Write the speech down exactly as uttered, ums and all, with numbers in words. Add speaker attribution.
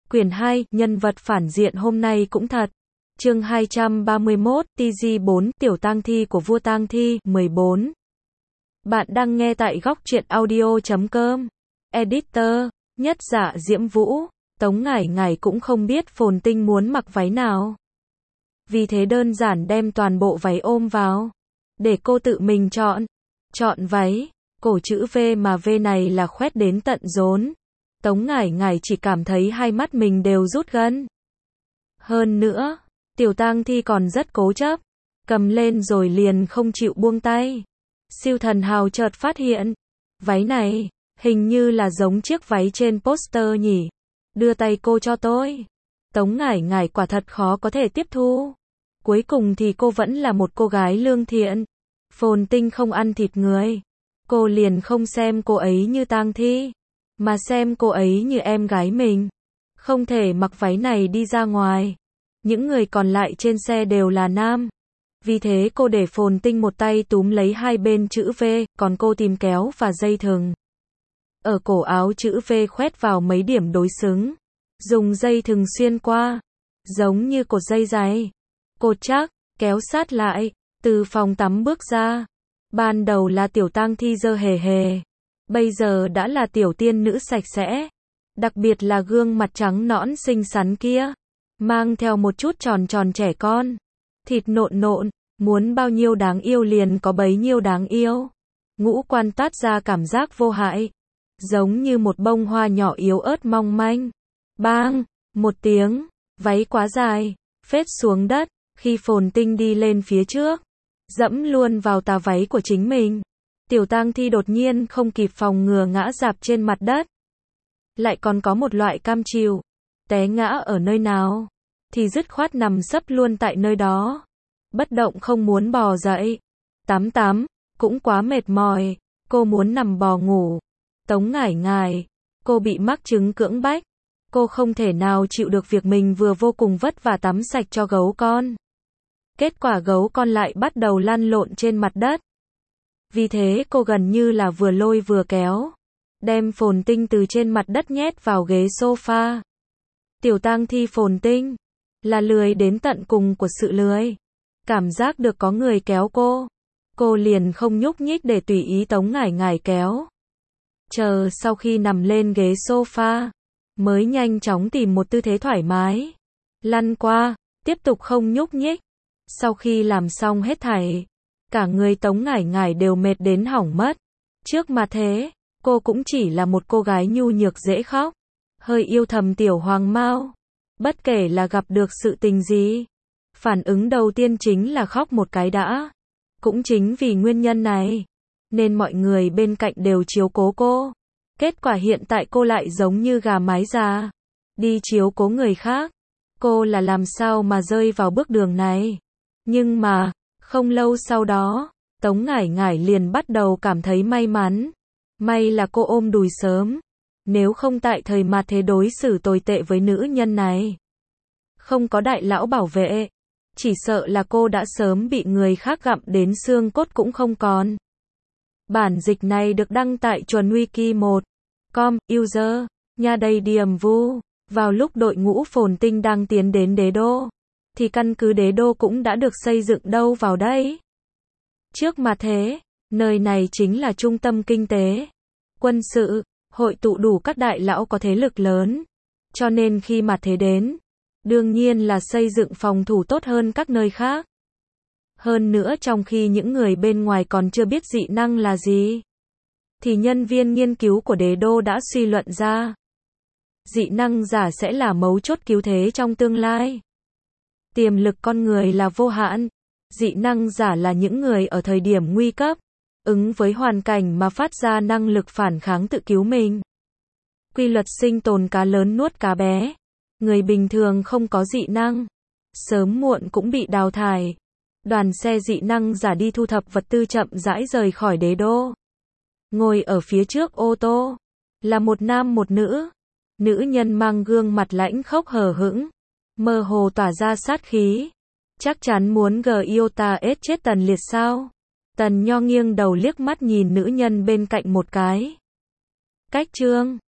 Speaker 1: Quyển hai, nhân vật phản diện hôm nay cũng thật. Chương hai trăm ba mươi mốt, tê giê bốn, Tiểu tang thi của vua tang thi, mười bốn. Bạn đang nghe tại góc truyện audio chấm com. Editor, nhất dạ Diễm Vũ, Tống Ngải Ngải cũng không biết Phồn Tinh muốn mặc váy nào. Vì thế đơn giản đem toàn bộ váy ôm vào. Để cô tự mình chọn. Chọn váy, cổ chữ V mà V này là khoét đến tận rốn. Tống Ngải Ngải chỉ cảm thấy hai mắt mình đều rút gân. Hơn nữa, tiểu tang thi còn rất cố chấp. Cầm lên rồi liền không chịu buông tay. Siêu thần hào chợt phát hiện. Váy này, hình như là giống chiếc váy trên poster nhỉ. Đưa tay cô cho tôi. Tống Ngải Ngải quả thật khó có thể tiếp thu. Cuối cùng thì cô vẫn là một cô gái lương thiện. Phồn Tinh không ăn thịt người. Cô liền không xem cô ấy như tang thi, mà xem cô ấy như em gái mình. Không thể mặc váy này đi ra ngoài. Những người còn lại trên xe đều là nam. Vì thế cô để Phồn Tinh một tay túm lấy hai bên chữ V, còn cô tìm kéo và dây thừng. Ở cổ áo chữ V khoét vào mấy điểm đối xứng. Dùng dây thừng xuyên qua. Giống như cột dây dày. Cột chắc, kéo sát lại. Từ phòng tắm bước ra. Ban đầu là tiểu tang thi dơ hề hề. Bây giờ đã là tiểu tiên nữ sạch sẽ. Đặc biệt là gương mặt trắng nõn xinh xắn kia. Mang theo một chút tròn tròn trẻ con. Thịt nộn nộn, muốn bao nhiêu đáng yêu liền có bấy nhiêu đáng yêu. Ngũ quan toát ra cảm giác vô hại. Giống như một bông hoa nhỏ yếu ớt mong manh. Bang, một tiếng, váy quá dài, phết xuống đất, khi Phồn Tinh đi lên phía trước. Dẫm luôn vào tà váy của chính mình. Tiểu tang thi đột nhiên không kịp phòng ngừa ngã rạp trên mặt đất. Lại còn có một loại cam chịu. Té ngã ở nơi nào, thì dứt khoát nằm sấp luôn tại nơi đó. Bất động không muốn bò dậy. Tắm tắm, cũng quá mệt mỏi. Cô muốn nằm bò ngủ. Tống Ngải Ngải, cô bị mắc chứng cưỡng bách. Cô không thể nào chịu được việc mình vừa vô cùng vất vả tắm sạch cho gấu con. Kết quả gấu con lại bắt đầu lăn lộn trên mặt đất. Vì thế cô gần như là vừa lôi vừa kéo. Đem Phồn Tinh từ trên mặt đất nhét vào ghế sofa. Tiểu tang thi Phồn Tinh. Là lười đến tận cùng của sự lười. Cảm giác được có người kéo cô. Cô liền không nhúc nhích để tùy ý Tống Ngải Ngải kéo. Chờ sau khi nằm lên ghế sofa. Mới nhanh chóng tìm một tư thế thoải mái. Lăn qua, tiếp tục không nhúc nhích. Sau khi làm xong hết thảy, cả người Tống Ngải Ngải đều mệt đến hỏng mất. Trước mà thế, cô cũng chỉ là một cô gái nhu nhược dễ khóc, hơi yêu thầm tiểu hoàng mao. Bất kể là gặp được sự tình gì, phản ứng đầu tiên chính là khóc một cái đã. Cũng chính vì nguyên nhân này, nên mọi người bên cạnh đều chiếu cố cô. Kết quả hiện tại cô lại giống như gà mái già, đi chiếu cố người khác. Cô là làm sao mà rơi vào bước đường này? Nhưng mà, không lâu sau đó, Tống Ngải Ngải liền bắt đầu cảm thấy may mắn. May là cô ôm đùi sớm. Nếu không tại thời mà thế đối xử tồi tệ với nữ nhân này. Không có đại lão bảo vệ. Chỉ sợ là cô đã sớm bị người khác gặm đến xương cốt cũng không còn. Bản dịch này được đăng tại chuẩn wiki một chấm com, user, nhà đầy điểm vu. Vào lúc đội ngũ Phồn Tinh đang tiến đến đế đô. Thì căn cứ đế đô cũng đã được xây dựng đâu vào đây. Trước mà thế, nơi này chính là trung tâm kinh tế, quân sự, hội tụ đủ các đại lão có thế lực lớn. Cho nên khi mà thế đến, đương nhiên là xây dựng phòng thủ tốt hơn các nơi khác. Hơn nữa trong khi những người bên ngoài còn chưa biết dị năng là gì, thì nhân viên nghiên cứu của đế đô đã suy luận ra. Dị năng giả sẽ là mấu chốt cứu thế trong tương lai. Tiềm lực con người là vô hạn. Dị năng giả là những người ở thời điểm nguy cấp, ứng với hoàn cảnh mà phát ra năng lực phản kháng tự cứu mình. Quy luật sinh tồn cá lớn nuốt cá bé. Người bình thường không có dị năng, sớm muộn cũng bị đào thải. Đoàn xe dị năng giả đi thu thập vật tư chậm rãi rời khỏi đế đô. Ngồi ở phía trước ô tô, là một nam một nữ. Nữ nhân mang gương mặt lãnh khốc hờ hững, mơ hồ tỏa ra sát khí. Chắc chắn muốn gờ yêu ta ết chết Tần Liệt sao? Tần Nho nghiêng đầu liếc mắt nhìn nữ nhân bên cạnh một cái. Cách chương